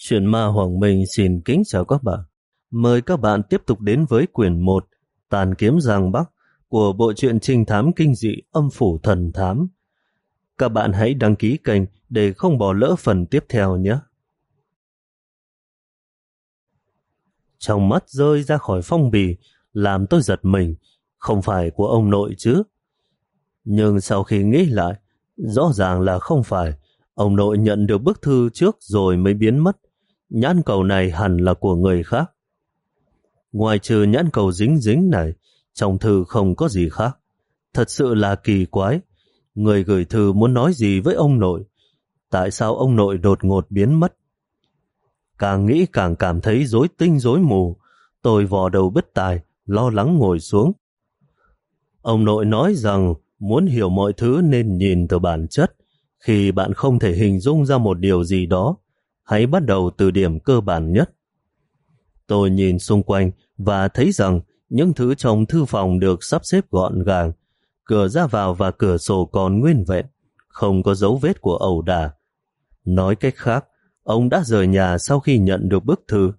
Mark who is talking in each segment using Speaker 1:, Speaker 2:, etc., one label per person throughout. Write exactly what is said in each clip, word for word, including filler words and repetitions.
Speaker 1: Chuyện ma Hoàng Minh xin kính chào các bạn. Mời các bạn tiếp tục đến với quyển một Tàn kiếm Giang Bắc của bộ truyện trinh thám kinh dị Âm phủ thần thám. Các bạn hãy đăng ký kênh để không bỏ lỡ phần tiếp theo nhé. Trong mắt rơi ra khỏi phong bì làm tôi giật mình, không phải của ông nội chứ. Nhưng sau khi nghĩ lại, rõ ràng là không phải. Ông nội nhận được bức thư trước rồi mới biến mất. Nhãn cầu này hẳn là của người khác. Ngoài trừ nhãn cầu dính dính này, trong thư không có gì khác. Thật sự là kỳ quái. Người gửi thư muốn nói gì với ông nội? Tại sao ông nội đột ngột biến mất? Càng nghĩ càng cảm thấy rối tinh rối mù. Tôi vò đầu bứt tai, lo lắng ngồi xuống. Ông nội nói rằng muốn hiểu mọi thứ nên nhìn từ bản chất. Khi bạn không thể hình dung ra một điều gì đó, hãy bắt đầu từ điểm cơ bản nhất. Tôi nhìn xung quanh và thấy rằng những thứ trong thư phòng được sắp xếp gọn gàng. Cửa ra vào và cửa sổ còn nguyên vẹn, không có dấu vết của ẩu đả. Nói cách khác, ông đã rời nhà sau khi nhận được bức thư.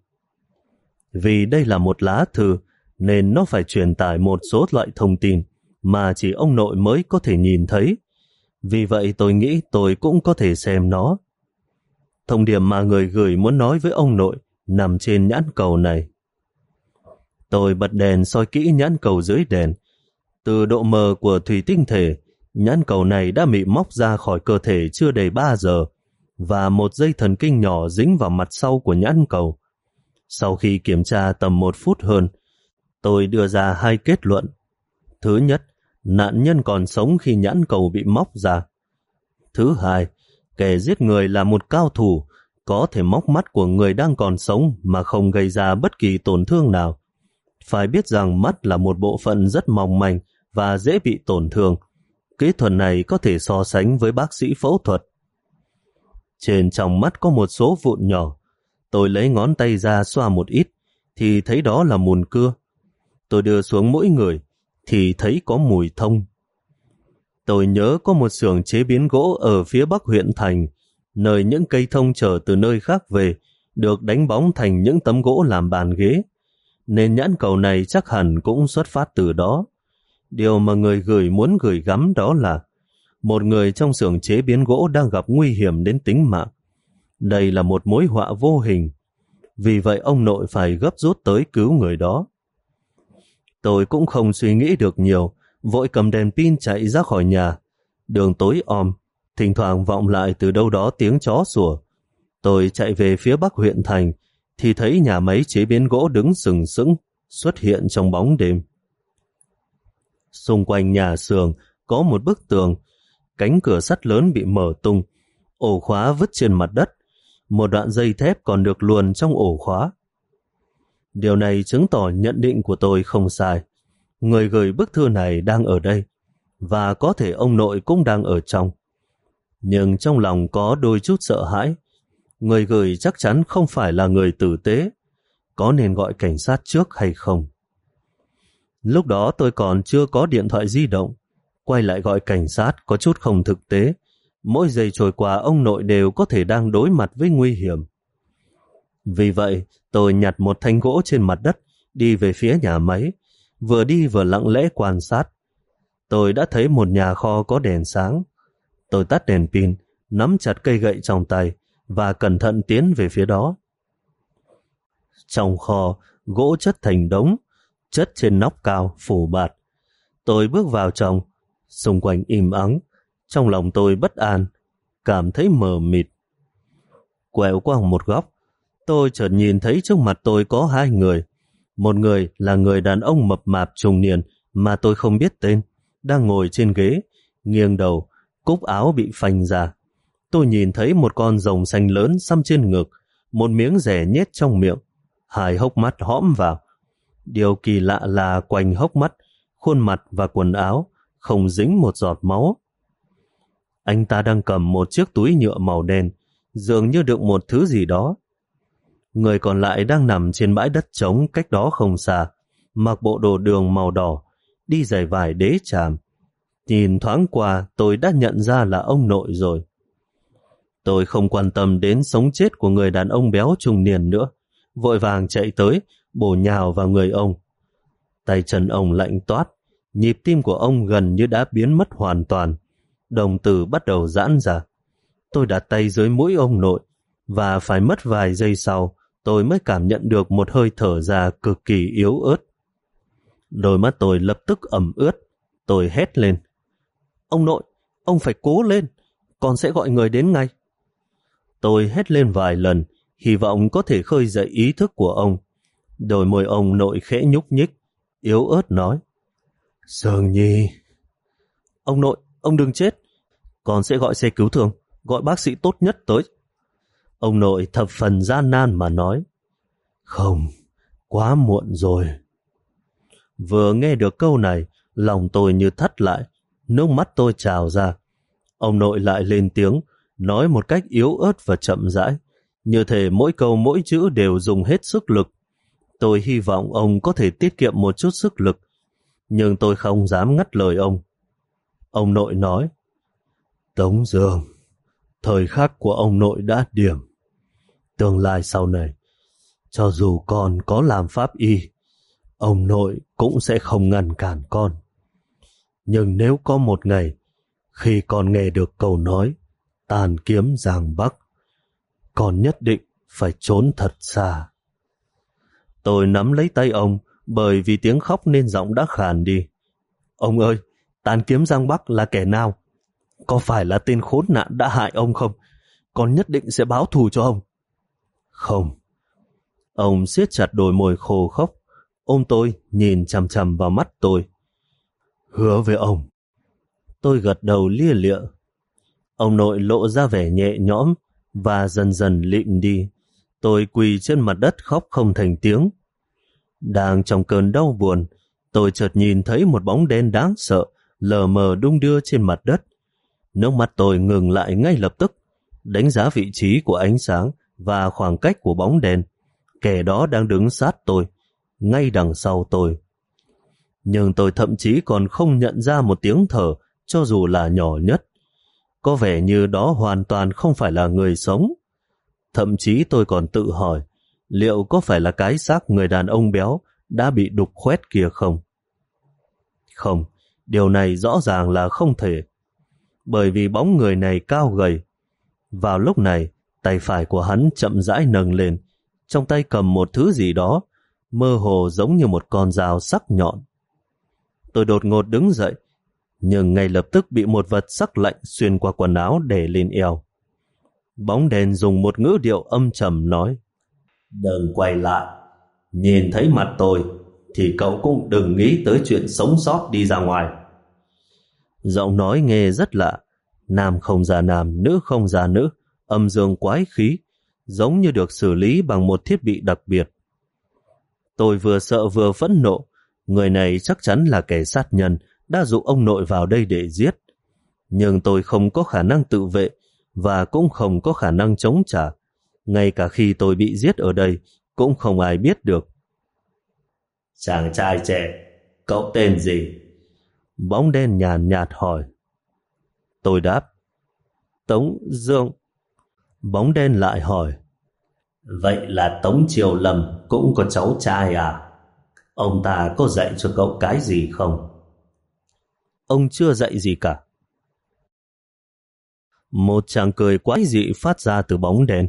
Speaker 1: Vì đây là một lá thư, nên nó phải truyền tải một số loại thông tin mà chỉ ông nội mới có thể nhìn thấy. Vì vậy tôi nghĩ tôi cũng có thể xem nó. Thông điệp mà người gửi muốn nói với ông nội nằm trên nhãn cầu này. Tôi bật đèn soi kỹ nhãn cầu dưới đèn. Từ độ mờ của thủy tinh thể, nhãn cầu này đã bị móc ra khỏi cơ thể chưa đầy ba giờ, và một dây thần kinh nhỏ dính vào mặt sau của nhãn cầu. Sau khi kiểm tra tầm một phút hơn, tôi đưa ra hai kết luận. Thứ nhất, nạn nhân còn sống khi nhãn cầu bị móc ra. Thứ hai, kẻ giết người là một cao thủ, có thể móc mắt của người đang còn sống mà không gây ra bất kỳ tổn thương nào. Phải biết rằng mắt là một bộ phận rất mỏng manh và dễ bị tổn thương. Kỹ thuật này có thể so sánh với bác sĩ phẫu thuật. Trên trong mắt có một số vụn nhỏ. Tôi lấy ngón tay ra xoa một ít, thì thấy đó là mùn cưa. Tôi đưa xuống mỗi người, thì thấy có mùi thông. Tôi nhớ có một xưởng chế biến gỗ ở phía bắc huyện thành, nơi những cây thông chở từ nơi khác về, được đánh bóng thành những tấm gỗ làm bàn ghế, nên nhãn cầu này chắc hẳn cũng xuất phát từ đó. Điều mà người gửi muốn gửi gắm đó là một người trong xưởng chế biến gỗ đang gặp nguy hiểm đến tính mạng. Đây là một mối họa vô hình, vì vậy ông nội phải gấp rút tới cứu người đó. Tôi cũng không suy nghĩ được nhiều, vội cầm đèn pin chạy ra khỏi nhà. Đường tối om, thỉnh thoảng vọng lại từ đâu đó tiếng chó sủa. Tôi chạy về phía bắc huyện thành, thì thấy nhà máy chế biến gỗ đứng sừng sững, xuất hiện trong bóng đêm. Xung quanh nhà xưởng có một bức tường, cánh cửa sắt lớn bị mở tung, ổ khóa vứt trên mặt đất, một đoạn dây thép còn được luồn trong ổ khóa. Điều này chứng tỏ nhận định của tôi không sai. Người gửi bức thư này đang ở đây, và có thể ông nội cũng đang ở trong. Nhưng trong lòng có đôi chút sợ hãi. Người gửi chắc chắn không phải là người tử tế. Có nên gọi cảnh sát trước hay không? Lúc đó tôi còn chưa có điện thoại di động. Quay lại gọi cảnh sát có chút không thực tế. Mỗi giây trôi qua ông nội đều có thể đang đối mặt với nguy hiểm. Vì vậy, tôi nhặt một thanh gỗ trên mặt đất, đi về phía nhà máy, vừa đi vừa lặng lẽ quan sát. Tôi đã thấy một nhà kho có đèn sáng. Tôi tắt đèn pin, nắm chặt cây gậy trong tay và cẩn thận tiến về phía đó. Trong kho, gỗ chất thành đống, chất trên nóc cao, phủ bạt. Tôi bước vào trong, xung quanh im ắng, trong lòng tôi bất an, cảm thấy mờ mịt. Quẹo qua một góc, tôi chợt nhìn thấy trước mặt tôi có hai người. Một người là người đàn ông mập mạp trung niên mà tôi không biết tên, đang ngồi trên ghế, nghiêng đầu, cúc áo bị phanh ra. Tôi nhìn thấy một con rồng xanh lớn xăm trên ngực, một miếng rẻ nhét trong miệng, hai hốc mắt hõm vào. Điều kỳ lạ là quanh hốc mắt, khuôn mặt và quần áo không dính một giọt máu. Anh ta đang cầm một chiếc túi nhựa màu đen, dường như đựng một thứ gì đó. Người còn lại đang nằm trên bãi đất trống cách đó không xa, mặc bộ đồ đường màu đỏ, đi giày vải đế tràm. Nhìn thoáng qua tôi đã nhận ra là ông nội rồi. Tôi không quan tâm đến sống chết của người đàn ông béo trung niên nữa, vội vàng chạy tới, bổ nhào vào người ông. Tay chân ông lạnh toát, nhịp tim của ông gần như đã biến mất hoàn toàn, đồng tử bắt đầu giãn ra. Tôi đặt tay dưới mũi ông nội, và phải mất vài giây sau, tôi mới cảm nhận được một hơi thở ra cực kỳ yếu ớt. Đôi mắt tôi lập tức ẩm ướt, tôi hét lên. Ông nội, ông phải cố lên, con sẽ gọi người đến ngay. Tôi hét lên vài lần, hy vọng có thể khơi dậy ý thức của ông. Đôi môi ông nội khẽ nhúc nhích, yếu ớt nói. Dương Nhi. Ông nội, ông đừng chết. Con sẽ gọi xe cứu thương, gọi bác sĩ tốt nhất tới. Ông nội thập phần gian nan mà nói. Không, quá muộn rồi. Vừa nghe được câu này, lòng tôi như thắt lại, nước mắt tôi trào ra. Ông nội lại lên tiếng, nói một cách yếu ớt và chậm rãi, như thể mỗi câu mỗi chữ đều dùng hết sức lực. Tôi hy vọng ông có thể tiết kiệm một chút sức lực, nhưng tôi không dám ngắt lời ông. Ông nội nói, Tống Dương, thời khắc của ông nội đã điểm. Tương lai sau này, cho dù con có làm pháp y, ông nội cũng sẽ không ngăn cản con. Nhưng nếu có một ngày, khi con nghe được câu nói tàn kiếm Giang Bắc, con nhất định phải trốn thật xa. Tôi nắm lấy tay ông, bởi vì tiếng khóc nên giọng đã khàn đi. Ông ơi, tàn kiếm Giang Bắc là kẻ nào? Có phải là tên khốn nạn đã hại ông không? Con nhất định sẽ báo thù cho ông. Không. Ông siết chặt đôi môi khô khốc, ôm tôi, nhìn chằm chằm vào mắt tôi. Hứa với ông. Tôi gật đầu lia lịa. Ông nội lộ ra vẻ nhẹ nhõm và dần dần lịm đi. Tôi quỳ trên mặt đất khóc không thành tiếng. Đang trong cơn đau buồn, tôi chợt nhìn thấy một bóng đen đáng sợ lờ mờ đung đưa trên mặt đất. Nước mắt tôi ngừng lại ngay lập tức, đánh giá vị trí của ánh sáng và khoảng cách của bóng đen. Kẻ đó đang đứng sát tôi, ngay đằng sau tôi. Nhưng tôi thậm chí còn không nhận ra một tiếng thở, cho dù là nhỏ nhất. Có vẻ như đó hoàn toàn không phải là người sống. Thậm chí tôi còn tự hỏi, liệu có phải là cái xác người đàn ông béo đã bị đục khoét kia không? Không, điều này rõ ràng là không thể. Bởi vì bóng người này cao gầy. Vào lúc này, tay phải của hắn chậm rãi nâng lên, trong tay cầm một thứ gì đó, mơ hồ giống như một con dao sắc nhọn. Tôi đột ngột đứng dậy, nhưng ngay lập tức bị một vật sắc lạnh xuyên qua quần áo để lên eo. Bóng đèn dùng một ngữ điệu âm trầm nói, đừng quay lại, nhìn thấy mặt tôi thì cậu cũng đừng nghĩ tới chuyện sống sót đi ra ngoài. Giọng nói nghe rất lạ, nam không ra nam, nữ không ra nữ, âm dương quái khí, giống như được xử lý bằng một thiết bị đặc biệt. Tôi vừa sợ vừa phẫn nộ, người này chắc chắn là kẻ sát nhân đã dụ ông nội vào đây để giết. Nhưng tôi không có khả năng tự vệ và cũng không có khả năng chống trả. Ngay cả khi tôi bị giết ở đây cũng không ai biết được. Chàng trai trẻ, cậu tên gì? Bóng đen nhàn nhạt hỏi. Tôi đáp, Tống Dương. Bóng đen lại hỏi, vậy là Tống Triều Lâm cũng có cháu trai à? Ông ta có dạy cho cậu cái gì không? Ông chưa dạy gì cả. Một tràng cười quái dị phát ra từ bóng đen.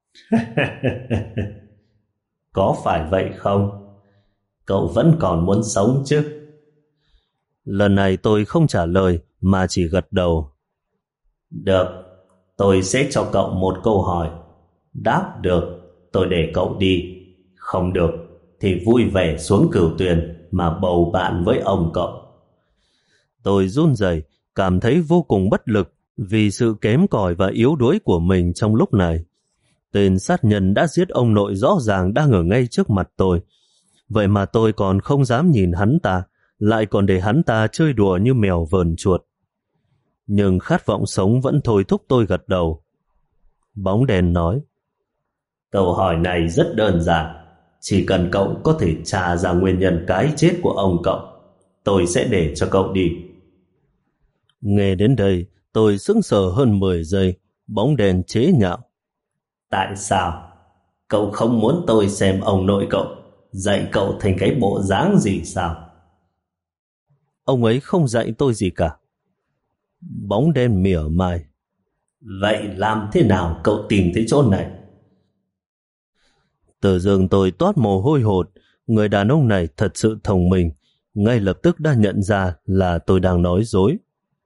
Speaker 1: Có phải vậy không? Cậu vẫn còn muốn sống chứ? Lần này tôi không trả lời mà chỉ gật đầu. Được, tôi sẽ cho cậu một câu hỏi. Đáp được, tôi để cậu đi. Không được, thì vui vẻ xuống Cửu Tuyền mà bầu bạn với ông cậu. Tôi run rẩy, cảm thấy vô cùng bất lực vì sự kém cỏi và yếu đuối của mình trong lúc này. Tên sát nhân đã giết ông nội rõ ràng đang ở ngay trước mặt tôi. Vậy mà tôi còn không dám nhìn hắn ta, lại còn để hắn ta chơi đùa như mèo vờn chuột. Nhưng khát vọng sống vẫn thôi thúc tôi gật đầu. Bóng đèn nói, câu hỏi này rất đơn giản. Chỉ cần cậu có thể tra ra nguyên nhân cái chết của ông cậu, tôi sẽ để cho cậu đi. Nghe đến đây, tôi sững sờ hơn mười giây, Bóng đèn chế nhạo. Tại sao? Cậu không muốn tôi xem ông nội cậu dạy cậu thành cái bộ dáng gì sao? Ông ấy không dạy tôi gì cả. Bóng đen mỉa mai. Vậy làm thế nào cậu tìm thấy chỗ này? Tự dưng tôi toát mồ hôi hột. Người đàn ông này thật sự thông minh, ngay lập tức đã nhận ra là tôi đang nói dối.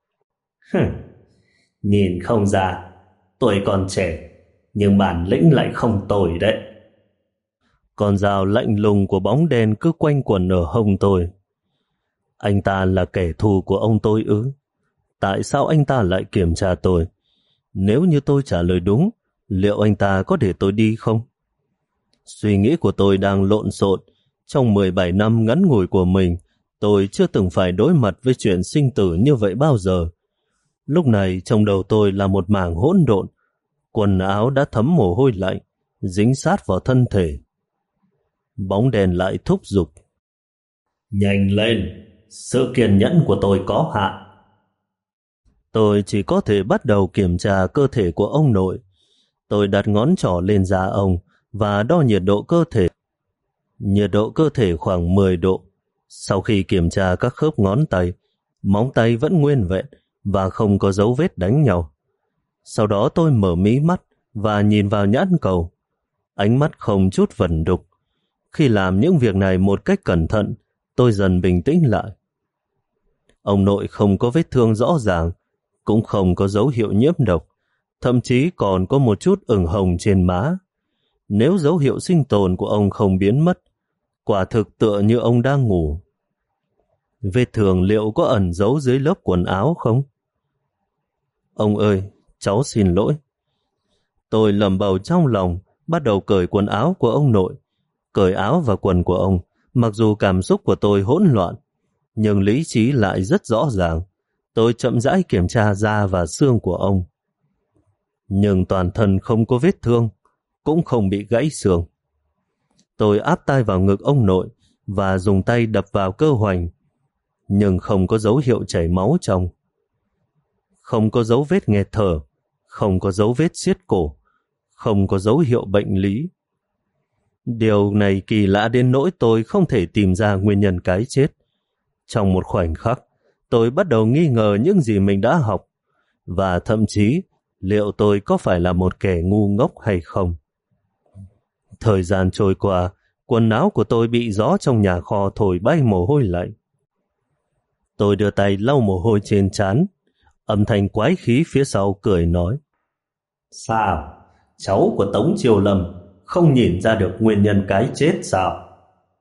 Speaker 1: Nhìn không ra, tôi còn trẻ, nhưng bản lĩnh lại không tồi đấy. Con dao lạnh lùng của bóng đen cứ quanh quẩn ở hông tôi. Anh ta là kẻ thù của ông tôi ư? Tại sao anh ta lại kiểm tra tôi? Nếu như tôi trả lời đúng, liệu anh ta có để tôi đi không? Suy nghĩ của tôi đang lộn xộn. Trong mười bảy năm ngắn ngủi của mình, tôi chưa từng phải đối mặt với chuyện sinh tử như vậy bao giờ. Lúc này trong đầu tôi là một mảng hỗn độn. Quần áo đã thấm mồ hôi lạnh, dính sát vào thân thể. Bóng đèn lại thúc giục. Nhanh lên, sự kiên nhẫn của tôi có hạn. Tôi chỉ có thể bắt đầu kiểm tra cơ thể của ông nội. Tôi đặt ngón trỏ lên da ông và đo nhiệt độ cơ thể. Nhiệt độ cơ thể khoảng mười độ. Sau khi kiểm tra các khớp ngón tay, móng tay vẫn nguyên vẹn và không có dấu vết đánh nhau. Sau đó tôi mở mí mắt và nhìn vào nhãn cầu. Ánh mắt không chút vẩn đục. Khi làm những việc này một cách cẩn thận, tôi dần bình tĩnh lại. Ông nội không có vết thương rõ ràng, cũng không có dấu hiệu nhiễm độc, thậm chí còn có một chút ửng hồng trên má. Nếu dấu hiệu sinh tồn của ông không biến mất, quả thực tựa như ông đang ngủ. Vết thương liệu có ẩn giấu dưới lớp quần áo không? Ông ơi, cháu xin lỗi. Tôi lẩm bẩm trong lòng, bắt đầu cởi quần áo của ông nội. Cởi áo và quần của ông, mặc dù cảm xúc của tôi hỗn loạn, nhưng lý trí lại rất rõ ràng. Tôi chậm rãi kiểm tra da và xương của ông. Nhưng toàn thân không có vết thương, cũng không bị gãy xương. Tôi áp tay vào ngực ông nội và dùng tay đập vào cơ hoành, nhưng không có dấu hiệu chảy máu trong. Không có dấu vết nghẹt thở, không có dấu vết siết cổ, không có dấu hiệu bệnh lý. Điều này kỳ lạ đến nỗi tôi không thể tìm ra nguyên nhân cái chết. Trong một khoảnh khắc, tôi bắt đầu nghi ngờ những gì mình đã học, và thậm chí liệu tôi có phải là một kẻ ngu ngốc hay không. Thời gian trôi qua, quần áo của tôi bị gió trong nhà kho thổi bay mồ hôi lạnh. Tôi đưa tay lau mồ hôi trên trán. Âm thanh quái khí phía sau cười nói. Sao? Cháu của Tống Triều Lâm không nhìn ra được nguyên nhân cái chết sao?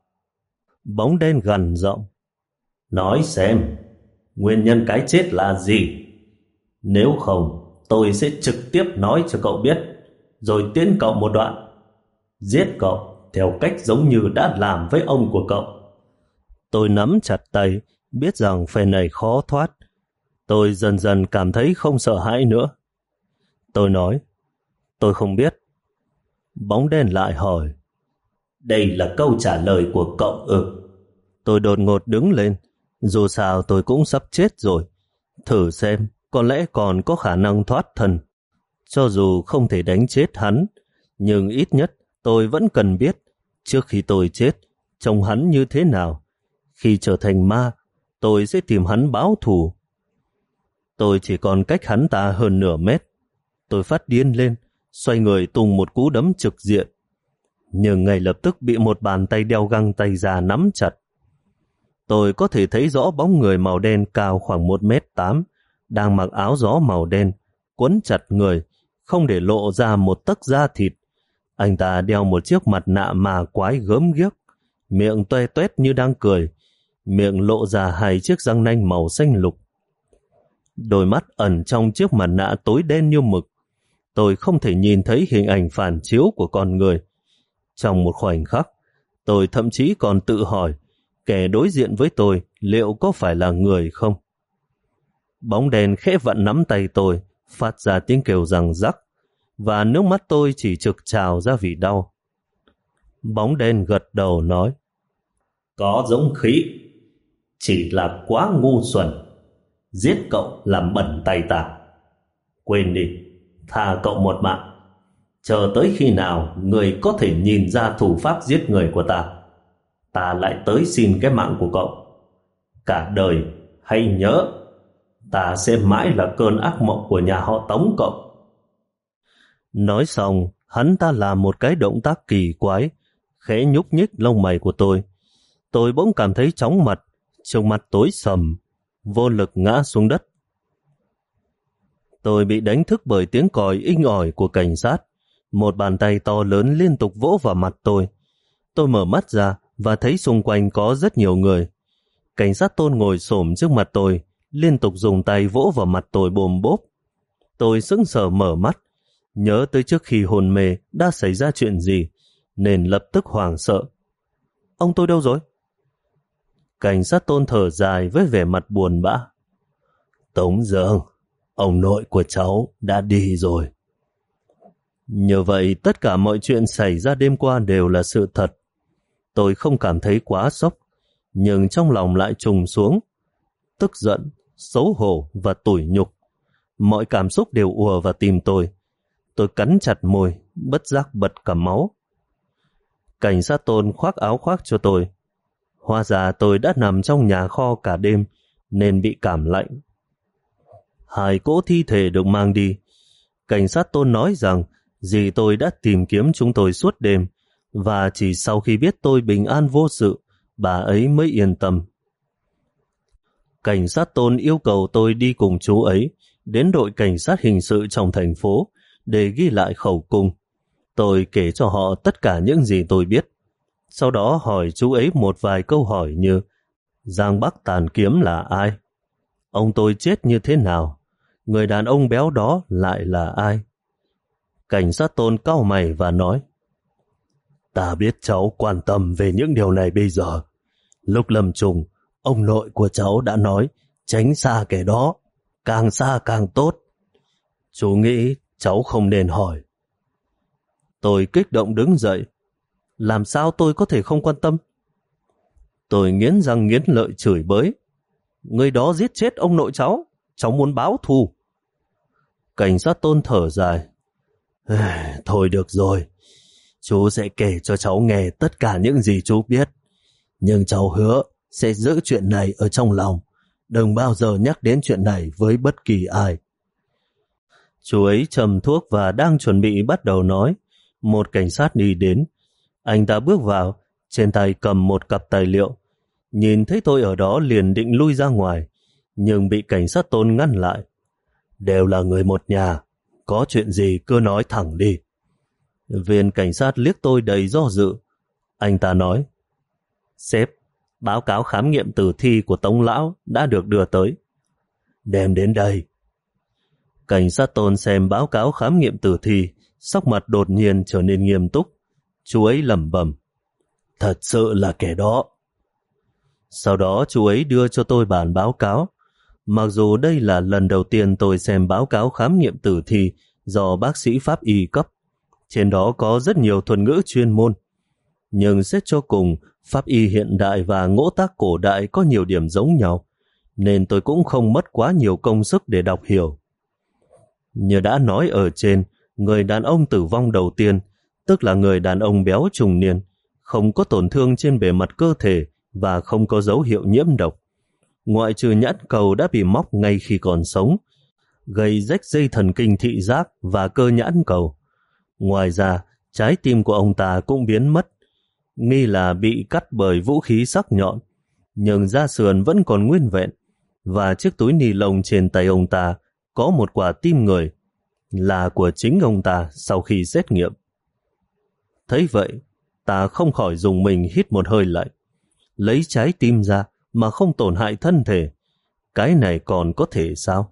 Speaker 1: Bóng đen gằn giọng. Nói xem, nguyên nhân cái chết là gì? Nếu không, tôi sẽ trực tiếp nói cho cậu biết, rồi tiễn cậu một đoạn. Giết cậu theo cách giống như đã làm với ông của cậu. Tôi nắm chặt tay, biết rằng phe này khó thoát. Tôi dần dần cảm thấy không sợ hãi nữa. Tôi nói, tôi không biết. Bóng đen lại hỏi, đây là câu trả lời của cậu ư? Tôi đột ngột đứng lên. Dù sao tôi cũng sắp chết rồi. Thử xem, có lẽ còn có khả năng thoát thân. Cho dù không thể đánh chết hắn, nhưng ít nhất tôi vẫn cần biết trước khi tôi chết, trông hắn như thế nào. Khi trở thành ma, tôi sẽ tìm hắn báo thù. Tôi chỉ còn cách hắn ta hơn nửa mét. Tôi phát điên lên, xoay người tung một cú đấm trực diện. Nhưng ngay lập tức bị một bàn tay đeo găng tay già nắm chặt. Tôi có thể thấy rõ bóng người màu đen cao khoảng một mét tám, đang mặc áo gió màu đen, quấn chặt người, không để lộ ra một tấc da thịt. Anh ta đeo một chiếc mặt nạ ma quái gớm ghiếc, miệng toe toét như đang cười, miệng lộ ra hai chiếc răng nanh màu xanh lục. Đôi mắt ẩn trong chiếc mặt nạ tối đen như mực. Tôi không thể nhìn thấy hình ảnh phản chiếu của con người. Trong một khoảnh khắc, tôi thậm chí còn tự hỏi kẻ đối diện với tôi liệu có phải là người không. Bóng đèn khẽ vặn nắm tay tôi, phát ra tiếng kêu răng rắc, và nước mắt tôi chỉ trực trào ra vì đau. Bóng đen gật đầu nói, có dũng khí, chỉ là quá ngu xuẩn. Giết cậu làm bẩn tay ta. Quên đi, Tha cậu một mạng. Chờ tới khi nào người có thể nhìn ra thủ pháp giết người của ta, ta lại tới xin cái mạng của cậu. Cả đời hãy nhớ, ta sẽ mãi là cơn ác mộng của nhà họ Tống cậu. Nói xong, hắn ta làm một cái động tác kỳ quái, khẽ nhúc nhích lông mày của tôi. Tôi bỗng cảm thấy chóng mặt, trước mặt tối sầm, vô lực ngã xuống đất. Tôi bị đánh thức bởi tiếng còi inh ỏi của cảnh sát. Một bàn tay to lớn liên tục vỗ vào mặt tôi. Tôi mở mắt ra và thấy xung quanh có rất nhiều người. Cảnh sát Tôn ngồi xổm trước mặt tôi, liên tục dùng tay vỗ vào mặt tôi bồm bốp. Tôi sững sờ mở mắt, nhớ tới trước khi hôn mê đã xảy ra chuyện gì, nên lập tức hoảng sợ. Ông tôi đâu rồi? Cảnh sát Tôn thở dài với vẻ mặt buồn bã. Tống Dương, ông nội của cháu đã đi rồi. Như vậy tất cả mọi chuyện xảy ra đêm qua đều là sự thật. Tôi không cảm thấy quá sốc, nhưng trong lòng lại trùng xuống. Tức giận, xấu hổ và tủi nhục. Mọi cảm xúc đều ùa vào tim tôi. Tôi cắn chặt môi, bất giác bật cả máu. Cảnh sát Tôn khoác áo khoác cho tôi. Hóa ra tôi đã nằm trong nhà kho cả đêm nên bị cảm lạnh. Hai cỗ thi thể được mang đi. Cảnh sát Tôn nói rằng dì tôi đã tìm kiếm chúng tôi suốt đêm, và chỉ sau khi biết tôi bình an vô sự, bà ấy mới yên tâm. Cảnh sát Tôn yêu cầu tôi đi cùng chú ấy đến đội cảnh sát hình sự trong thành phố để ghi lại khẩu cung. Tôi kể cho họ tất cả những gì tôi biết. Sau đó hỏi chú ấy một vài câu hỏi như: Giang Bắc Tàn Kiếm là ai? Ông tôi chết như thế nào? Người đàn ông béo đó lại là ai? Cảnh sát Tôn cau mày và nói: Ta biết cháu quan tâm về những điều này bây giờ. Lúc lâm chung, ông nội của cháu đã nói tránh xa kẻ đó, càng xa càng tốt. Chú nghĩ cháu không nên hỏi. Tôi kích động đứng dậy. Làm sao tôi có thể không quan tâm? Tôi nghiến răng nghiến lợi chửi bới: Người đó giết chết ông nội cháu, cháu muốn báo thù. Cảnh sát Tôn thở dài: Thôi được rồi, chú sẽ kể cho cháu nghe tất cả những gì chú biết, nhưng cháu hứa sẽ giữ chuyện này ở trong lòng, đừng bao giờ nhắc đến chuyện này với bất kỳ ai. Chú ấy châm thuốc và đang chuẩn bị bắt đầu nói. Một cảnh sát đi đến. Anh ta bước vào, trên tay cầm một cặp tài liệu. Nhìn thấy tôi ở đó liền định lui ra ngoài, nhưng bị cảnh sát Tôn ngăn lại. Đều là người một nhà, có chuyện gì cứ nói thẳng đi. Viên cảnh sát liếc tôi đầy do dự. Anh ta nói: Sếp, báo cáo khám nghiệm tử thi của Tống Lão đã được đưa tới. Đem đến đây. Cảnh sát Tôn xem báo cáo khám nghiệm tử thi, sắc mặt đột nhiên trở nên nghiêm túc. Chú ấy lẩm bẩm: Thật sự là kẻ đó. Sau đó chú ấy đưa cho tôi bản báo cáo. Mặc dù đây là lần đầu tiên tôi xem báo cáo khám nghiệm tử thi do bác sĩ pháp y cấp, trên đó có rất nhiều thuật ngữ chuyên môn, nhưng xét cho cùng, pháp y hiện đại và ngỗ tác cổ đại có nhiều điểm giống nhau, nên tôi cũng không mất quá nhiều công sức để đọc hiểu. Như đã nói ở trên, người đàn ông tử vong đầu tiên, tức là người đàn ông béo trùng niên, không có tổn thương trên bề mặt cơ thể và không có dấu hiệu nhiễm độc. Ngoại trừ nhãn cầu đã bị móc ngay khi còn sống, gây rách dây thần kinh thị giác và cơ nhãn cầu. Ngoài ra, trái tim của ông ta cũng biến mất, nghi là bị cắt bởi vũ khí sắc nhọn, nhưng da sườn vẫn còn nguyên vẹn, và chiếc túi ni lông trên tay ông ta có một quả tim người, là của chính ông ta sau khi xét nghiệm. Thấy vậy, ta không khỏi dùng mình hít một hơi lạnh. Lấy trái tim ra mà không tổn hại thân thể, cái này còn có thể sao?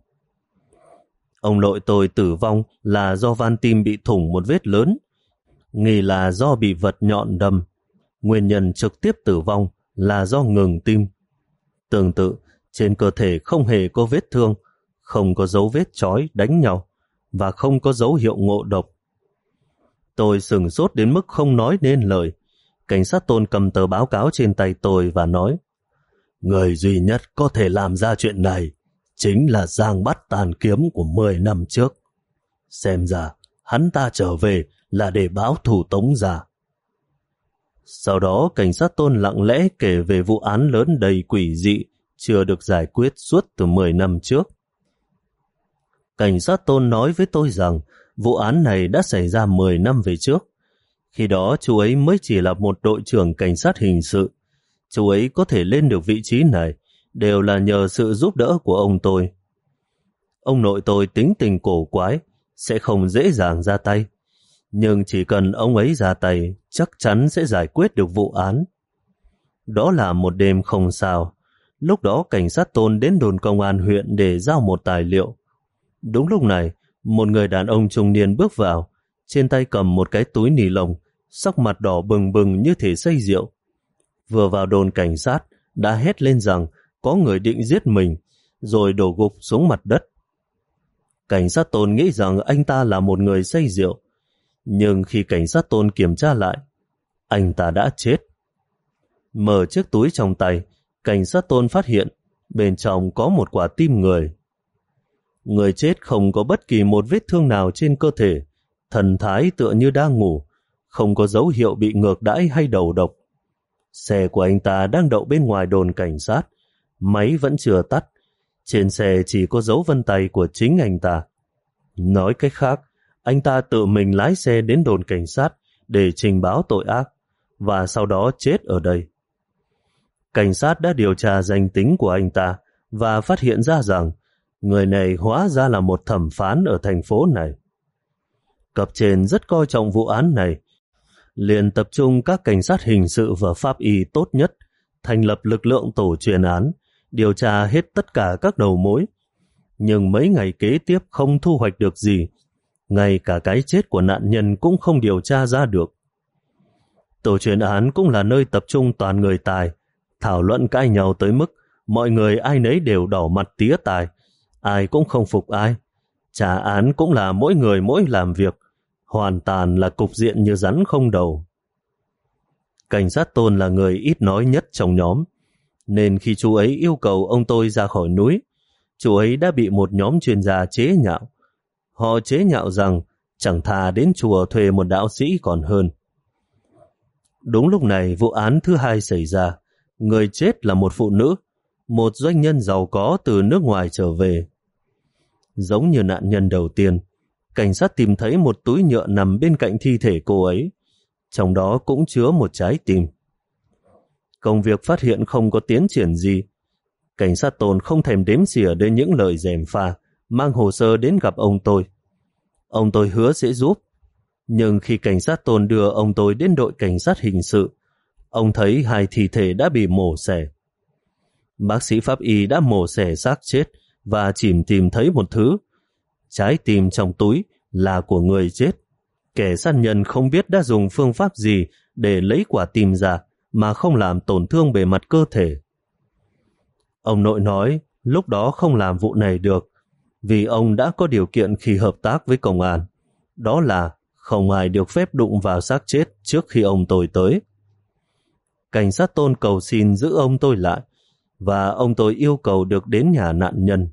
Speaker 1: Ông nội tôi tử vong là do van tim bị thủng một vết lớn, nghi là do bị vật nhọn đâm. Nguyên nhân trực tiếp tử vong là do ngừng tim. Tương tự, trên cơ thể không hề có vết thương, không có dấu vết chói đánh nhau và không có dấu hiệu ngộ độc. Tôi sửng sốt đến mức không nói nên lời. Cảnh sát Tôn cầm tờ báo cáo trên tay tôi và nói: Người duy nhất có thể làm ra chuyện này chính là Giang Bát Tàn Kiếm của mười năm trước. Xem ra hắn ta trở về là để báo thù Tống gia. Sau đó cảnh sát Tôn lặng lẽ kể về vụ án lớn đầy quỷ dị chưa được giải quyết suốt từ mười năm trước. Cảnh sát Tôn nói với tôi rằng vụ án này đã xảy ra mười năm về trước. Khi đó chú ấy mới chỉ là một đội trưởng cảnh sát hình sự. Chú ấy có thể lên được vị trí này đều là nhờ sự giúp đỡ của ông tôi. Ông nội tôi tính tình cổ quái, sẽ không dễ dàng ra tay. Nhưng chỉ cần ông ấy ra tay, chắc chắn sẽ giải quyết được vụ án. Đó là một đêm không sao. Lúc đó cảnh sát Tôn đến đồn công an huyện để giao một tài liệu. Đúng lúc này, một người đàn ông trung niên bước vào, trên tay cầm một cái túi nì lông, sắc mặt đỏ bừng bừng như thể say rượu. Vừa vào đồn cảnh sát, đã hét lên rằng có người định giết mình, rồi đổ gục xuống mặt đất. Cảnh sát Tôn nghĩ rằng anh ta là một người say rượu, nhưng khi cảnh sát Tôn kiểm tra lại, anh ta đã chết. Mở chiếc túi trong tay, cảnh sát Tôn phát hiện bên trong có một quả tim người. Người chết không có bất kỳ một vết thương nào trên cơ thể, thần thái tựa như đang ngủ, không có dấu hiệu bị ngược đãi hay đầu độc. Xe của anh ta đang đậu bên ngoài đồn cảnh sát, máy vẫn chưa tắt, trên xe chỉ có dấu vân tay của chính anh ta. Nói cách khác, anh ta tự mình lái xe đến đồn cảnh sát để trình báo tội ác, và sau đó chết ở đây. Cảnh sát đã điều tra danh tính của anh ta và phát hiện ra rằng người này hóa ra là một thẩm phán ở thành phố này. Cấp trên rất coi trọng vụ án này, liền tập trung các cảnh sát hình sự và pháp y tốt nhất, thành lập lực lượng tổ chuyên án, điều tra hết tất cả các đầu mối. Nhưng mấy ngày kế tiếp không thu hoạch được gì, ngay cả cái chết của nạn nhân cũng không điều tra ra được. Tổ chuyên án cũng là nơi tập trung toàn người tài, thảo luận cãi nhau tới mức mọi người ai nấy đều đỏ mặt tía tai, ai cũng không phục ai. Trả án cũng là mỗi người mỗi làm việc, hoàn toàn là cục diện như rắn không đầu. Cảnh sát Tôn là người ít nói nhất trong nhóm, nên khi chú ấy yêu cầu ông tôi ra khỏi núi, chú ấy đã bị một nhóm chuyên gia chế nhạo. Họ chế nhạo rằng chẳng thà đến chùa thuê một đạo sĩ còn hơn. Đúng lúc này vụ án thứ hai xảy ra. Người chết là một phụ nữ, một doanh nhân giàu có từ nước ngoài trở về. Giống như nạn nhân đầu tiên, cảnh sát tìm thấy một túi nhựa nằm bên cạnh thi thể cô ấy, trong đó cũng chứa một trái tim. Công việc phát hiện không có tiến triển gì. Cảnh sát Tôn không thèm đếm xỉa đến những lời gièm pha, mang hồ sơ đến gặp ông tôi. Ông tôi hứa sẽ giúp, nhưng khi cảnh sát Tôn đưa ông tôi đến đội cảnh sát hình sự, ông thấy hai thi thể đã bị mổ xẻ. Bác sĩ pháp y đã mổ xẻ xác chết và chỉ tìm thấy một thứ. Trái tim trong túi là của người chết. Kẻ sát nhân không biết đã dùng phương pháp gì để lấy quả tim ra mà không làm tổn thương bề mặt cơ thể. Ông nội nói lúc đó không làm vụ này được vì ông đã có điều kiện khi hợp tác với công an. Đó là không ai được phép đụng vào xác chết trước khi ông tôi tới. Cảnh sát Tôn cầu xin giữ ông tôi lại và ông tôi yêu cầu được đến nhà nạn nhân.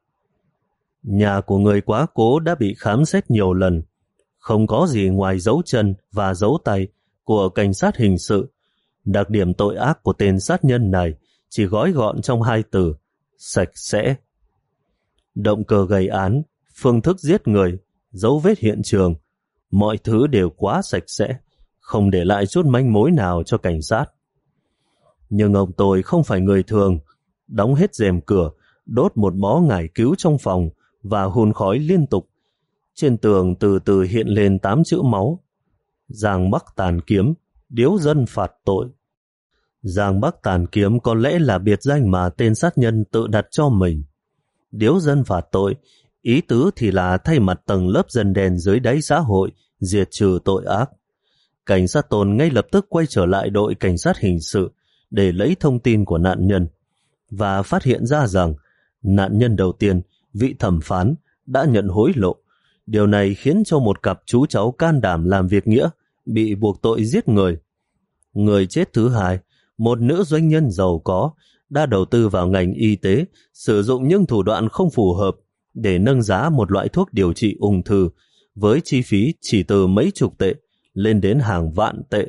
Speaker 1: Nhà của người quá cố đã bị khám xét nhiều lần, không có gì ngoài dấu chân và dấu tay của cảnh sát hình sự. Đặc điểm tội ác của tên sát nhân này chỉ gói gọn trong hai từ: sạch sẽ. Động cơ gây án, phương thức giết người, dấu vết hiện trường, mọi thứ đều quá sạch sẽ, không để lại chút manh mối nào cho cảnh sát. Nhưng ông tôi không phải người thường, đóng hết rèm cửa, đốt một bó ngải cứu trong phòng và hun khói liên tục. Trên tường từ từ hiện lên tám chữ máu: Giang Bắc Tàn Kiếm, điếu dân phạt tội. Giang Bắc Tàn Kiếm có lẽ là biệt danh mà tên sát nhân tự đặt cho mình. Điếu dân phạt tội, ý tứ thì là thay mặt tầng lớp dân đen dưới đáy xã hội, diệt trừ tội ác. Cảnh sát Tôn ngay lập tức quay trở lại đội cảnh sát hình sự để lấy thông tin của nạn nhân và phát hiện ra rằng nạn nhân đầu tiên, vị thẩm phán, đã nhận hối lộ. Điều này khiến cho một cặp chú cháu can đảm làm việc nghĩa bị buộc tội giết người. Người chết thứ hai, một nữ doanh nhân giàu có, đã đầu tư vào ngành y tế, sử dụng những thủ đoạn không phù hợp để nâng giá một loại thuốc điều trị ung thư với chi phí chỉ từ mấy chục tệ lên đến hàng vạn tệ.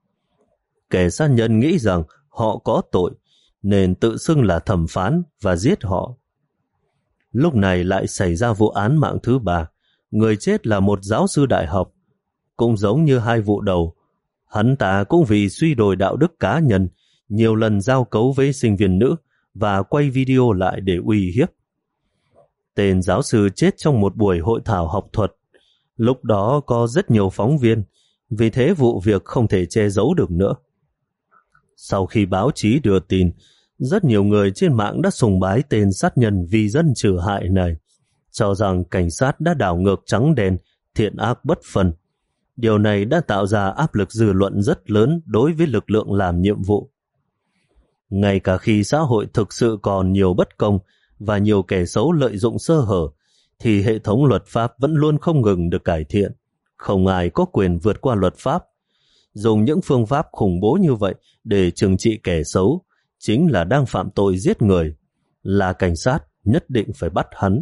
Speaker 1: Kẻ sát nhân nghĩ rằng họ có tội nên tự xưng là thẩm phán và giết họ. Lúc này lại xảy ra vụ án mạng thứ ba. Người chết là một giáo sư đại học. Cũng giống như hai vụ đầu, hắn ta cũng vì suy đồi đạo đức cá nhân nhiều lần giao cấu với sinh viên nữ và quay video lại để uy hiếp. Tên giáo sư chết trong một buổi hội thảo học thuật. Lúc đó có rất nhiều phóng viên, vì thế vụ việc không thể che giấu được nữa. Sau khi báo chí đưa tin, rất nhiều người trên mạng đã sùng bái tên sát nhân vì dân trừ hại này, cho rằng cảnh sát đã đảo ngược trắng đen, thiện ác bất phân. Điều này đã tạo ra áp lực dư luận rất lớn đối với lực lượng làm nhiệm vụ. Ngay cả khi xã hội thực sự còn nhiều bất công và nhiều kẻ xấu lợi dụng sơ hở, thì hệ thống luật pháp vẫn luôn không ngừng được cải thiện. Không ai có quyền vượt qua luật pháp. Dùng những phương pháp khủng bố như vậy để trừng trị kẻ xấu chính là đang phạm tội giết người. Là cảnh sát, nhất định phải bắt hắn.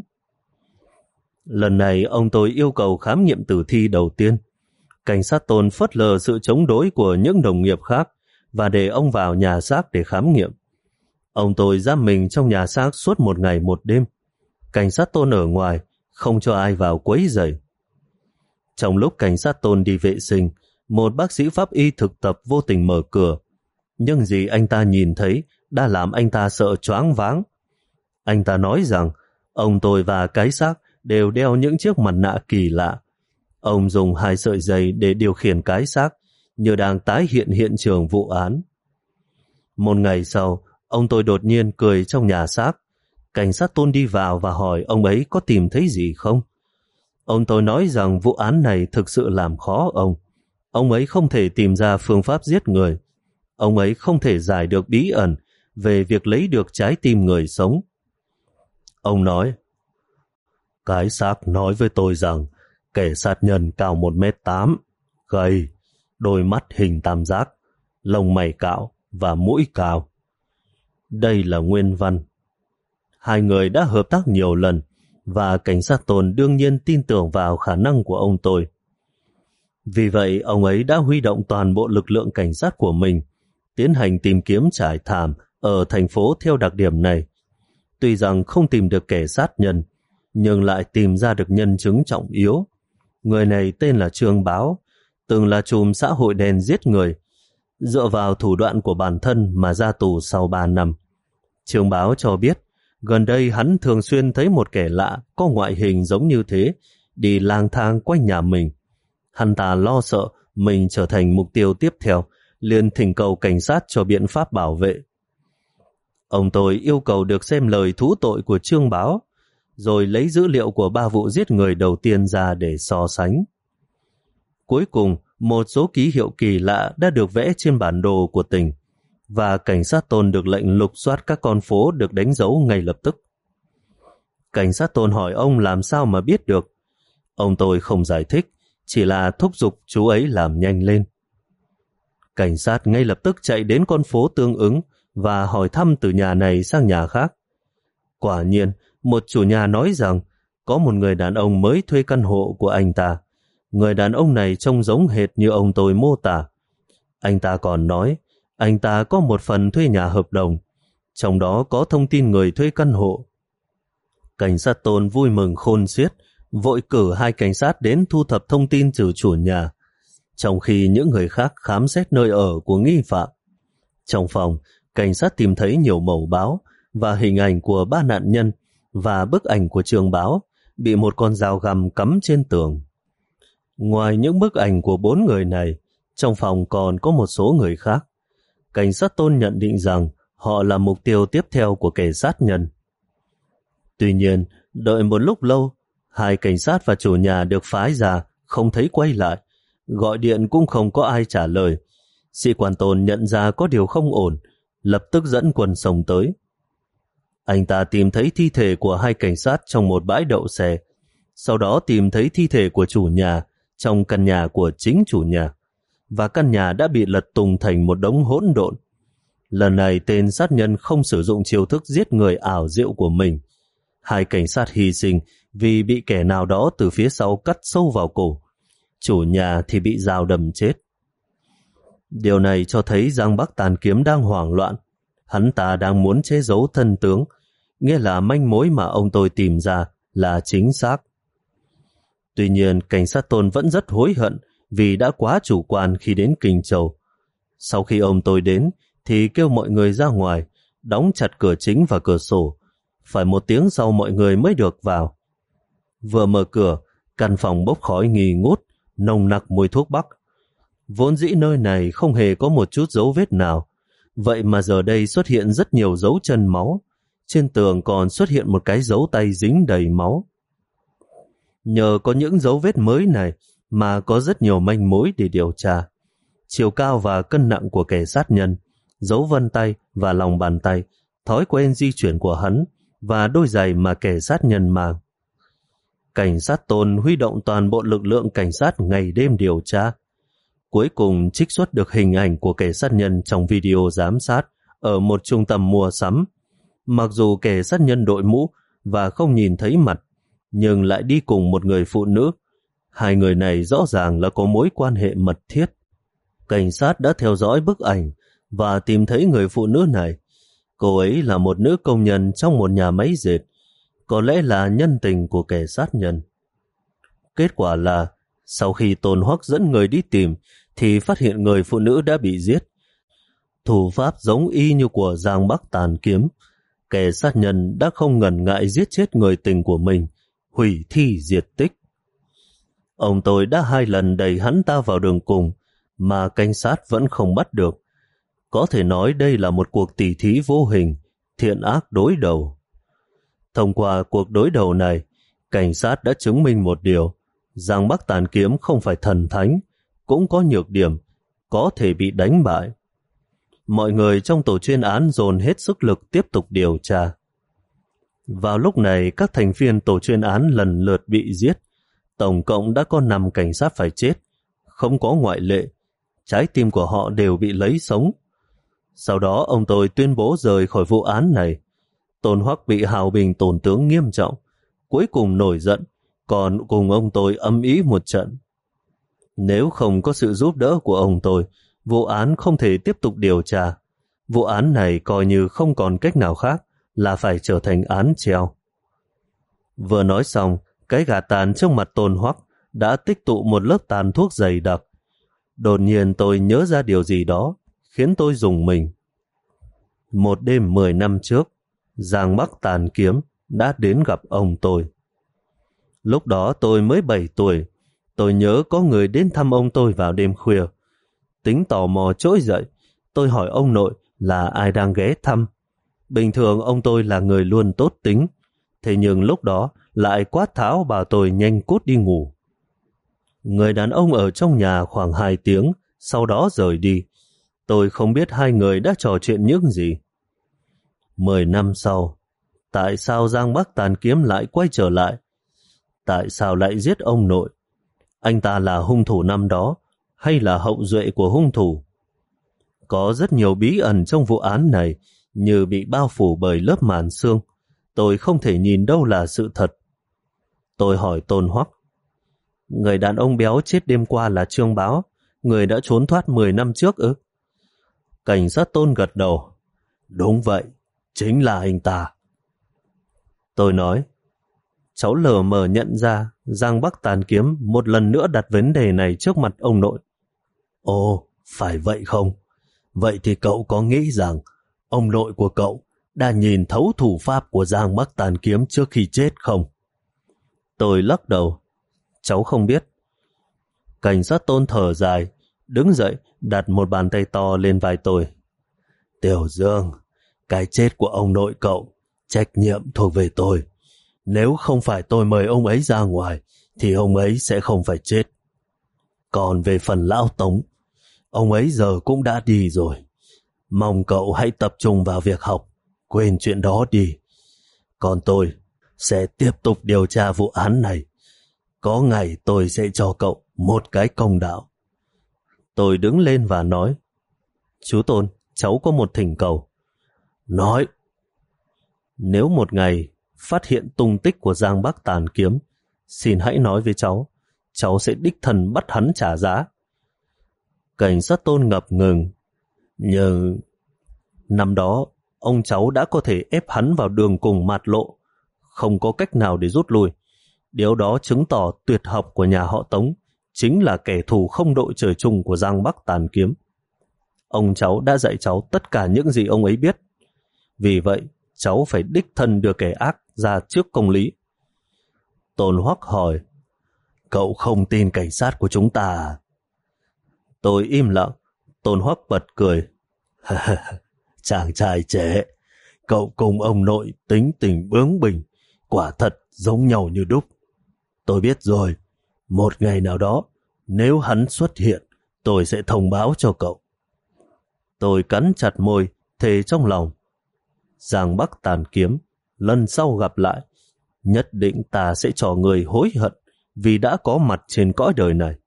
Speaker 1: Lần này ông tôi yêu cầu khám nghiệm tử thi đầu tiên. Cảnh sát Tôn phớt lờ sự chống đối của những đồng nghiệp khác và để ông vào nhà xác để khám nghiệm. Ông tôi giam mình trong nhà xác suốt một ngày một đêm. Cảnh sát Tôn ở ngoài, không cho ai vào quấy rầy. Trong lúc cảnh sát Tôn đi vệ sinh, một bác sĩ pháp y thực tập vô tình mở cửa. Nhưng gì anh ta nhìn thấy đã làm anh ta sợ choáng váng. Anh ta nói rằng ông tôi và cái xác đều đeo những chiếc mặt nạ kỳ lạ. Ông dùng hai sợi dây để điều khiển cái xác, như đang tái hiện hiện trường vụ án. Một ngày sau, ông tôi đột nhiên cười trong nhà xác. Cảnh sát Tôn đi vào và hỏi ông ấy có tìm thấy gì không. Ông tôi nói rằng vụ án này thực sự làm khó ông. Ông ấy không thể tìm ra phương pháp giết người. Ông ấy không thể giải được bí ẩn về việc lấy được trái tim người sống. Ông nói, cái xác nói với tôi rằng kẻ sát nhân cao một mét tám, gầy, đôi mắt hình tam giác, lông mày cạo và mũi cao. Đây là nguyên văn. Hai người đã hợp tác nhiều lần và cảnh sát Tôn đương nhiên tin tưởng vào khả năng của ông tôi. Vì vậy, ông ấy đã huy động toàn bộ lực lượng cảnh sát của mình, tiến hành tìm kiếm trải thảm ở thành phố theo đặc điểm này. Tuy rằng không tìm được kẻ sát nhân, nhưng lại tìm ra được nhân chứng trọng yếu. Người này tên là Trương Báo, từng là trùm xã hội đen giết người, dựa vào thủ đoạn của bản thân mà ra tù sau ba năm. Trương Báo cho biết, gần đây hắn thường xuyên thấy một kẻ lạ có ngoại hình giống như thế đi lang thang quanh nhà mình. Hắn ta lo sợ mình trở thành mục tiêu tiếp theo, liền thỉnh cầu cảnh sát cho biện pháp bảo vệ. Ông tôi yêu cầu được xem lời thú tội của Trương Báo, rồi lấy dữ liệu của ba vụ giết người đầu tiên ra để so sánh. Cuối cùng, một số ký hiệu kỳ lạ đã được vẽ trên bản đồ của tỉnh, và cảnh sát Tôn được lệnh lục soát các con phố được đánh dấu ngay lập tức. Cảnh sát Tôn hỏi ông làm sao mà biết được. Ông tôi không giải thích, chỉ là thúc giục chú ấy làm nhanh lên. Cảnh sát ngay lập tức chạy đến con phố tương ứng và hỏi thăm từ nhà này sang nhà khác. Quả nhiên, một chủ nhà nói rằng có một người đàn ông mới thuê căn hộ của anh ta. Người đàn ông này trông giống hệt như ông tôi mô tả. Anh ta còn nói anh ta có một phần thuê nhà hợp đồng, trong đó có thông tin người thuê căn hộ. Cảnh sát Tôn vui mừng khôn xiết, vội cử hai cảnh sát đến thu thập thông tin từ chủ nhà, trong khi những người khác khám xét nơi ở của nghi phạm. Trong phòng, cảnh sát tìm thấy nhiều mẩu báo và hình ảnh của ba nạn nhân và bức ảnh của Trương Báo bị một con dao găm cắm trên tường. Ngoài những bức ảnh của bốn người này, trong phòng còn có một số người khác. Cảnh sát Tôn nhận định rằng họ là mục tiêu tiếp theo của kẻ sát nhân. Tuy nhiên, đợi một lúc lâu, hai cảnh sát và chủ nhà được phái ra không thấy quay lại, gọi điện cũng không có ai trả lời. Sĩ quan Tôn nhận ra có điều không ổn, lập tức dẫn quân xông tới. Anh ta tìm thấy thi thể của hai cảnh sát trong một bãi đậu xe, sau đó tìm thấy thi thể của chủ nhà trong căn nhà của chính chủ nhà, và căn nhà đã bị lật tung thành một đống hỗn độn. Lần này tên sát nhân không sử dụng chiêu thức giết người ảo diệu của mình. Hai cảnh sát hy sinh vì bị kẻ nào đó từ phía sau cắt sâu vào cổ. Chủ nhà thì bị dao đâm chết. Điều này cho thấy Giang Bắc Tàn Kiếm đang hoảng loạn. Hắn ta đang muốn che giấu thân tướng, nghĩa là manh mối mà ông tôi tìm ra là chính xác. Tuy nhiên, cảnh sát Tôn vẫn rất hối hận vì đã quá chủ quan khi đến Kinh Châu. Sau khi ông tôi đến thì kêu mọi người ra ngoài, đóng chặt cửa chính và cửa sổ. Phải một tiếng sau mọi người mới được vào. Vừa mở cửa, căn phòng bốc khói nghi ngút, nồng nặc mùi thuốc bắc. Vốn dĩ nơi này không hề có một chút dấu vết nào, vậy mà giờ đây xuất hiện rất nhiều dấu chân máu. Trên tường còn xuất hiện một cái dấu tay dính đầy máu. Nhờ có những dấu vết mới này mà có rất nhiều manh mối để điều tra. Chiều cao và cân nặng của kẻ sát nhân, dấu vân tay và lòng bàn tay, thói quen di chuyển của hắn và đôi giày mà kẻ sát nhân mang. Cảnh sát Tôn huy động toàn bộ lực lượng cảnh sát ngày đêm điều tra. Cuối cùng trích xuất được hình ảnh của kẻ sát nhân trong video giám sát ở một trung tâm mua sắm. Mặc dù kẻ sát nhân đội mũ và không nhìn thấy mặt, nhưng lại đi cùng một người phụ nữ. Hai người này rõ ràng là có mối quan hệ mật thiết. Cảnh sát đã theo dõi bức ảnh và tìm thấy người phụ nữ này. Cô ấy là một nữ công nhân trong một nhà máy dệt, có lẽ là nhân tình của kẻ sát nhân. Kết quả là, sau khi Tôn Hoắc dẫn người đi tìm, thì phát hiện người phụ nữ đã bị giết. Thủ pháp giống y như của Giang Bắc Tàn Kiếm. Kẻ sát nhân đã không ngần ngại giết chết người tình của mình, hủy thi diệt tích. Ông tôi đã hai lần đẩy hắn ta vào đường cùng, mà cảnh sát vẫn không bắt được. Có thể nói đây là một cuộc tỉ thí vô hình, thiện ác đối đầu. Thông qua cuộc đối đầu này, cảnh sát đã chứng minh một điều: Giang Bắc Tàn Kiếm không phải thần thánh, cũng có nhược điểm, có thể bị đánh bại. Mọi người trong tổ chuyên án dồn hết sức lực tiếp tục điều tra. Vào lúc này, các thành viên tổ chuyên án lần lượt bị giết. Tổng cộng đã có năm cảnh sát phải chết, không có ngoại lệ. Trái tim của họ đều bị lấy sống. Sau đó ông tôi tuyên bố rời khỏi vụ án này. Tôn Hoắc bị Hào Bình tổn thương nghiêm trọng, cuối cùng nổi giận, còn cùng ông tôi âm ý một trận. Nếu không có sự giúp đỡ của ông tôi, vụ án không thể tiếp tục điều tra. Vụ án này coi như không còn cách nào khác là phải trở thành án treo. Vừa nói xong, cái gà tàn trước mặt Tôn Hoắc đã tích tụ một lớp tàn thuốc dày đặc. Đột nhiên tôi nhớ ra điều gì đó, khiến tôi rùng mình. Một đêm mười năm trước, Giang Bắc Tàn Kiếm đã đến gặp ông tôi. Lúc đó tôi mới bảy tuổi. Tôi nhớ có người đến thăm ông tôi vào đêm khuya. Tính tò mò trỗi dậy, tôi hỏi ông nội là ai đang ghé thăm. Bình thường ông tôi là người luôn tốt tính, thế nhưng lúc đó lại quát tháo bảo tôi nhanh cút đi ngủ. Người đàn ông ở trong nhà khoảng hai tiếng, sau đó rời đi. Tôi không biết hai người đã trò chuyện những gì. Mười năm sau, tại sao Giang Bắc Tàn Kiếm lại quay trở lại? Tại sao lại giết ông nội? Anh ta là hung thủ năm đó, hay là hậu duệ của hung thủ? Có rất nhiều bí ẩn trong vụ án này, như bị bao phủ bởi lớp màn sương. Tôi không thể nhìn đâu là sự thật. Tôi hỏi Tôn Hoắc, người đàn ông béo chết đêm qua là Trương Báo, người đã trốn thoát mười năm trước ư? Cảnh sát Tôn gật đầu. Đúng vậy, chính là anh ta. Tôi nói, cháu lờ mờ nhận ra Giang Bắc Tàn Kiếm một lần nữa đặt vấn đề này trước mặt ông nội. Ồ, phải vậy không? Vậy thì cậu có nghĩ rằng ông nội của cậu đã nhìn thấu thủ pháp của Giang Bắc Tàn Kiếm trước khi chết không? Tôi lắc đầu. Cháu không biết. Cảnh sát Tôn thở dài, đứng dậy đặt một bàn tay to lên vai tôi. Tiểu Dương, cái chết của ông nội cậu, trách nhiệm thuộc về tôi. Nếu không phải tôi mời ông ấy ra ngoài, thì ông ấy sẽ không phải chết. Còn về phần lão Tống, ông ấy giờ cũng đã đi rồi. Mong cậu hãy tập trung vào việc học, quên chuyện đó đi. Còn tôi sẽ tiếp tục điều tra vụ án này. Có ngày tôi sẽ cho cậu một cái công đạo. Tôi đứng lên và nói, chú Tôn, cháu có một thỉnh cầu. Nói, nếu một ngày phát hiện tung tích của Giang Bắc Tàn Kiếm, xin hãy nói với cháu, cháu sẽ đích thân bắt hắn trả giá. Cảnh sát Tôn ngập ngừng. Nhưng năm đó ông cháu đã có thể ép hắn vào đường cùng mạt lộ, không có cách nào để rút lui. Điều đó chứng tỏ tuyệt học của nhà họ Tống chính là kẻ thù không đội trời chung của Giang Bắc Tàn Kiếm. Ông cháu đã dạy cháu tất cả những gì ông ấy biết. Vì vậy, cháu phải đích thân đưa kẻ ác ra trước công lý. Tôn Hoắc hỏi, cậu không tin cảnh sát của chúng ta à? Tôi im lặng. Tôn Hoắc bật cười. Chàng trai trẻ, cậu cùng ông nội tính tình bướng bỉnh, quả thật giống nhau như đúc. Tôi biết rồi, một ngày nào đó, nếu hắn xuất hiện, tôi sẽ thông báo cho cậu. Tôi cắn chặt môi, thề trong lòng. Giang Bắc Tàn Kiếm, lần sau gặp lại, nhất định ta sẽ cho người hối hận vì đã có mặt trên cõi đời này.